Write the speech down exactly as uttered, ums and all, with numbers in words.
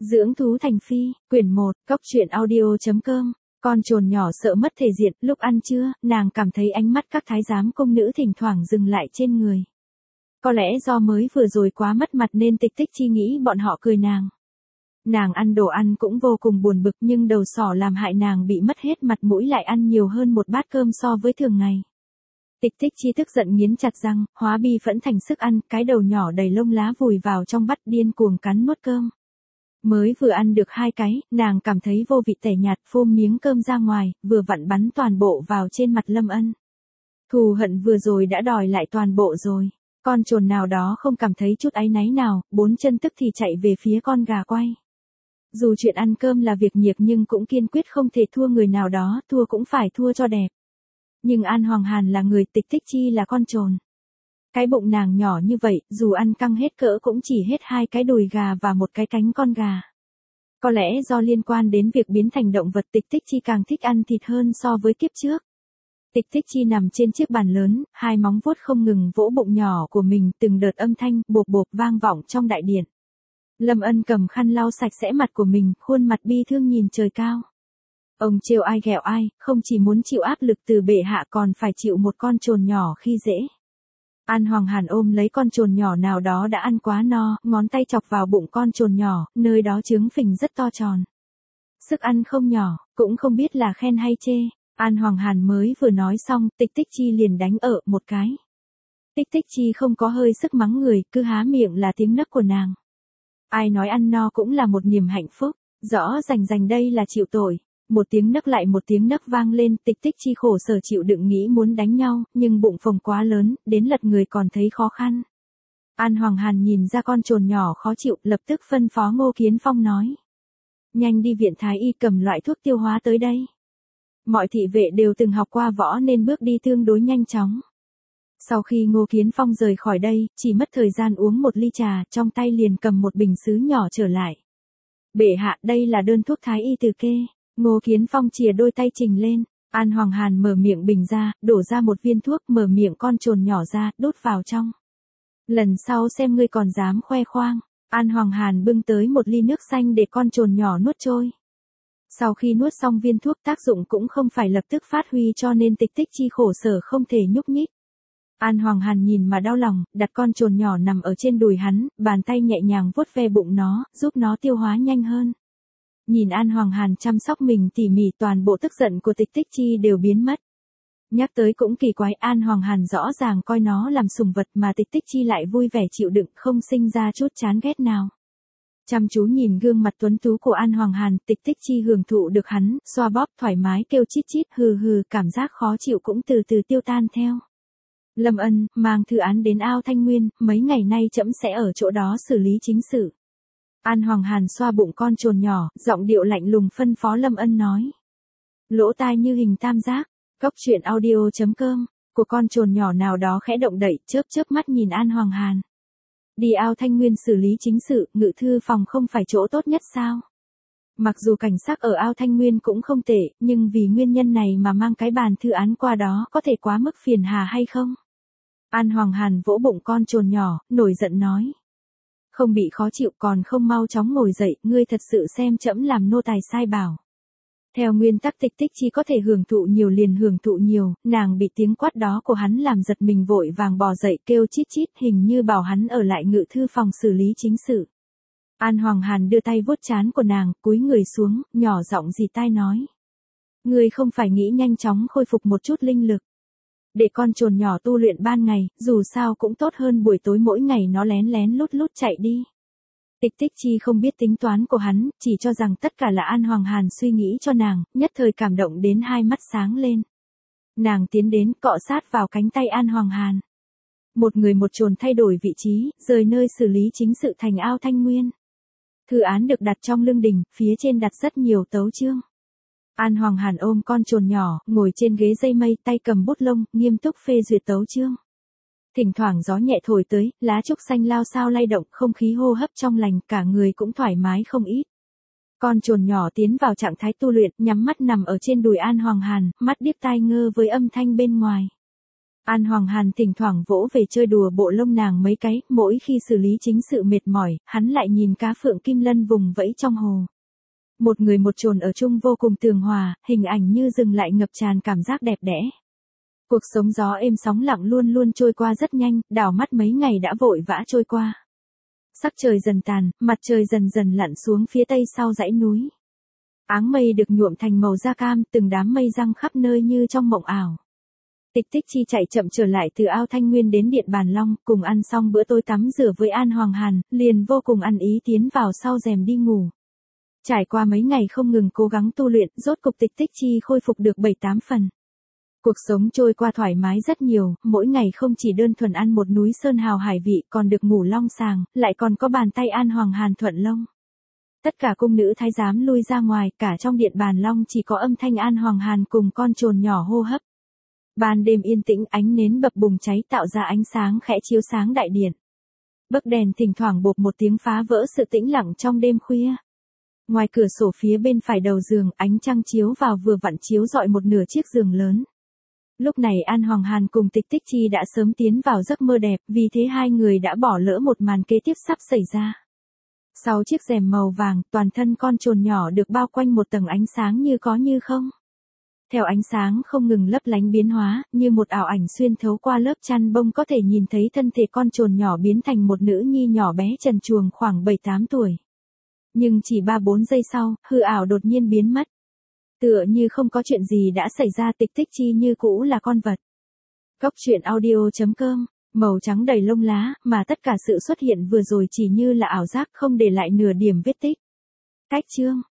Dưỡng thú thành phi, quyển một, cốc truyện audio.com. Con trồn nhỏ sợ mất thể diện, lúc ăn trưa, nàng cảm thấy ánh mắt các thái giám công nữ thỉnh thoảng dừng lại trên người. Có lẽ do mới vừa rồi quá mất mặt nên Tịch Tích Chi nghĩ bọn họ cười nàng. Nàng ăn đồ ăn cũng vô cùng buồn bực nhưng đầu sỏ làm hại nàng bị mất hết mặt mũi lại ăn nhiều hơn một bát cơm so với thường ngày. Tịch Tích Chi tức giận nghiến chặt răng, hóa bi phẫn thành sức ăn, cái đầu nhỏ đầy lông lá vùi vào trong bát điên cuồng cắn nuốt cơm. Mới vừa ăn được hai cái, nàng cảm thấy vô vị tẻ nhạt, phun miếng cơm ra ngoài, vừa vặn bắn toàn bộ vào trên mặt Lâm Ân. Thù hận vừa rồi đã đòi lại toàn bộ rồi. Con trồn nào đó không cảm thấy chút áy náy nào, bốn chân tức thì chạy về phía con gà quay. Dù chuyện ăn cơm là việc nhiệt nhưng cũng kiên quyết không thể thua người nào đó, thua cũng phải thua cho đẹp. Nhưng An Hoàng Hàn là người, Tịch Tích Chi là con trồn. Cái bụng nàng nhỏ như vậy, dù ăn căng hết cỡ cũng chỉ hết hai cái đùi gà và một cái cánh con gà. Có lẽ do liên quan đến việc biến thành động vật, Tịch Tích Chi càng thích ăn thịt hơn so với kiếp trước. Tịch Tích Chi nằm trên chiếc bàn lớn, hai móng vuốt không ngừng vỗ bụng nhỏ của mình, từng đợt âm thanh bộp bộp vang vọng trong đại điện. Lâm Ân cầm khăn lau sạch sẽ mặt của mình, khuôn mặt bi thương nhìn trời cao. Ông trêu ai ghẹo ai, không chỉ muốn chịu áp lực từ bệ hạ còn phải chịu một con trồn nhỏ khi dễ. An Hoàng Hàn ôm lấy con trồn nhỏ nào đó đã ăn quá no, ngón tay chọc vào bụng con trồn nhỏ, nơi đó trướng phình rất to tròn. Sức ăn không nhỏ, cũng không biết là khen hay chê. An Hoàng Hàn mới vừa nói xong, Tịch Tích Chi liền đánh ở một cái. Tịch Tích Chi không có hơi sức mắng người, cứ há miệng là tiếng nấc của nàng. Ai nói ăn no cũng là một niềm hạnh phúc, rõ rành rành đây là chịu tội. Một tiếng nấc lại một tiếng nấc vang lên, Tịch Tích Chi khổ sở chịu đựng nghĩ muốn đánh nhau, nhưng bụng phồng quá lớn, đến lật người còn thấy khó khăn. An Hoàng Hàn nhìn ra con trồn nhỏ khó chịu, lập tức phân phó Ngô Kiến Phong nói. Nhanh đi viện thái y cầm loại thuốc tiêu hóa tới đây. Mọi thị vệ đều từng học qua võ nên bước đi tương đối nhanh chóng. Sau khi Ngô Kiến Phong rời khỏi đây, chỉ mất thời gian uống một ly trà, trong tay liền cầm một bình sứ nhỏ trở lại. Bệ hạ, đây là đơn thuốc thái y từ kê. Ngô Kiến Phong chìa đôi tay trình lên, An Hoàng Hàn mở miệng bình ra, đổ ra một viên thuốc, mở miệng con trồn nhỏ ra, đút vào trong. Lần sau xem ngươi còn dám khoe khoang. An Hoàng Hàn bưng tới một ly nước xanh để con trồn nhỏ nuốt trôi. Sau khi nuốt xong viên thuốc, tác dụng cũng không phải lập tức phát huy cho nên Tịch Tích Chi khổ sở không thể nhúc nhích. An Hoàng Hàn nhìn mà đau lòng, đặt con trồn nhỏ nằm ở trên đùi hắn, bàn tay nhẹ nhàng vuốt ve bụng nó, giúp nó tiêu hóa nhanh hơn. Nhìn An Hoàng Hàn chăm sóc mình tỉ mỉ, toàn bộ tức giận của Tịch Tích Chi đều biến mất. Nhắc tới cũng kỳ quái, An Hoàng Hàn rõ ràng coi nó làm sủng vật mà Tịch Tích Chi lại vui vẻ chịu đựng, không sinh ra chút chán ghét nào. Chăm chú nhìn gương mặt tuấn tú của An Hoàng Hàn, Tịch Tích Chi hưởng thụ được hắn, xoa bóp thoải mái kêu chít chít, hừ hừ, cảm giác khó chịu cũng từ từ tiêu tan theo. Lâm Ân, mang thư án đến Ao Thanh Nguyên, mấy ngày nay trẫm sẽ ở chỗ đó xử lý chính sự. An Hoàng Hàn xoa bụng con trồn nhỏ, giọng điệu lạnh lùng phân phó Lâm Ân nói. Lỗ tai như hình tam giác, cốc truyện audio.com, của con trồn nhỏ nào đó khẽ động đậy, chớp chớp mắt nhìn An Hoàng Hàn. Đi Ao Thanh Nguyên xử lý chính sự, ngự thư phòng không phải chỗ tốt nhất sao? Mặc dù cảnh sắc ở Ao Thanh Nguyên cũng không tệ, nhưng vì nguyên nhân này mà mang cái bàn thư án qua đó có thể quá mức phiền hà hay không? An Hoàng Hàn vỗ bụng con trồn nhỏ, nổi giận nói. Không bị khó chịu còn không mau chóng ngồi dậy, ngươi thật sự xem trẫm làm nô tài sai bảo. Theo nguyên tắc Tịch Tích Chi có thể hưởng thụ nhiều liền hưởng thụ nhiều, nàng bị tiếng quát đó của hắn làm giật mình vội vàng bò dậy kêu chít chít, hình như bảo hắn ở lại ngự thư phòng xử lý chính sự. An Hoàng Hàn đưa tay vuốt trán của nàng, cúi người xuống, nhỏ giọng dì tai nói. Ngươi không phải nghĩ nhanh chóng khôi phục một chút linh lực. Để con trồn nhỏ tu luyện ban ngày, dù sao cũng tốt hơn buổi tối mỗi ngày nó lén lén lút lút chạy đi. Tịch Tích Chi không biết tính toán của hắn, chỉ cho rằng tất cả là An Hoàng Hàn suy nghĩ cho nàng, nhất thời cảm động đến hai mắt sáng lên. Nàng tiến đến, cọ sát vào cánh tay An Hoàng Hàn. Một người một trồn thay đổi vị trí, rời nơi xử lý chính sự thành Ao Thanh Nguyên. Thư án được đặt trong lưng đình, phía trên đặt rất nhiều tấu chương. An Hoàng Hàn ôm con trồn nhỏ, ngồi trên ghế dây mây, tay cầm bút lông, nghiêm túc phê duyệt tấu chương. Thỉnh thoảng gió nhẹ thổi tới, lá trúc xanh lao xao lay động, không khí hô hấp trong lành, cả người cũng thoải mái không ít. Con trồn nhỏ tiến vào trạng thái tu luyện, nhắm mắt nằm ở trên đùi An Hoàng Hàn, mắt điếc tai ngơ với âm thanh bên ngoài. An Hoàng Hàn thỉnh thoảng vỗ về chơi đùa bộ lông nàng mấy cái, mỗi khi xử lý chính sự mệt mỏi, hắn lại nhìn cá phượng kim lân vùng vẫy trong hồ. Một người một chồn ở chung vô cùng tường hòa, hình ảnh như dừng lại ngập tràn cảm giác đẹp đẽ. Cuộc sống gió êm sóng lặng luôn luôn trôi qua rất nhanh, đảo mắt mấy ngày đã vội vã trôi qua. Sắc trời dần tàn, mặt trời dần dần lặn xuống phía tây sau dãy núi. Áng mây được nhuộm thành màu da cam, từng đám mây răng khắp nơi như trong mộng ảo. Tịch Tích Chi chạy chậm trở lại từ ao Thanh Nguyên đến Điện Bàn Long, cùng ăn xong bữa tối tắm rửa với An Hoàng Hàn, liền vô cùng ăn ý tiến vào sau rèm đi ngủ. Trải qua mấy ngày không ngừng cố gắng tu luyện, rốt cục Tịch Tích Chi khôi phục được bảy tám phần. Cuộc sống trôi qua thoải mái rất nhiều, mỗi ngày không chỉ đơn thuần ăn một núi sơn hào hải vị, còn được ngủ long sàng, lại còn có bàn tay An Hoàng Hàn thuận lông. Tất cả cung nữ thái giám lui ra ngoài, cả trong Điện Bàn Long chỉ có âm thanh An Hoàng Hàn cùng con trồn nhỏ hô hấp. Ban đêm yên tĩnh, ánh nến bập bùng cháy tạo ra ánh sáng khẽ chiếu sáng đại điện. Bấc đèn thỉnh thoảng bộp một tiếng phá vỡ sự tĩnh lặng trong đêm khuya. Ngoài cửa sổ phía bên phải đầu giường, ánh trăng chiếu vào vừa vặn chiếu rọi một nửa chiếc giường lớn. Lúc này An Hoàng Hàn cùng Tịch Tích Chi đã sớm tiến vào giấc mơ đẹp, vì thế hai người đã bỏ lỡ một màn kế tiếp sắp xảy ra. Sau chiếc rèm màu vàng, toàn thân con trồn nhỏ được bao quanh một tầng ánh sáng như có như không. Theo ánh sáng không ngừng lấp lánh biến hóa, như một ảo ảnh xuyên thấu qua lớp chăn bông có thể nhìn thấy thân thể con trồn nhỏ biến thành một nữ nhi nhỏ bé trần truồng khoảng bảy tám tuổi. Nhưng chỉ ba bốn giây sau, hư ảo đột nhiên biến mất. Tựa như không có chuyện gì đã xảy ra, Tịch Tích Chi như cũ là con vật. Cốc truyện audio chấm com, màu trắng đầy lông lá, mà tất cả sự xuất hiện vừa rồi chỉ như là ảo giác không để lại nửa điểm vết tích. Cách chương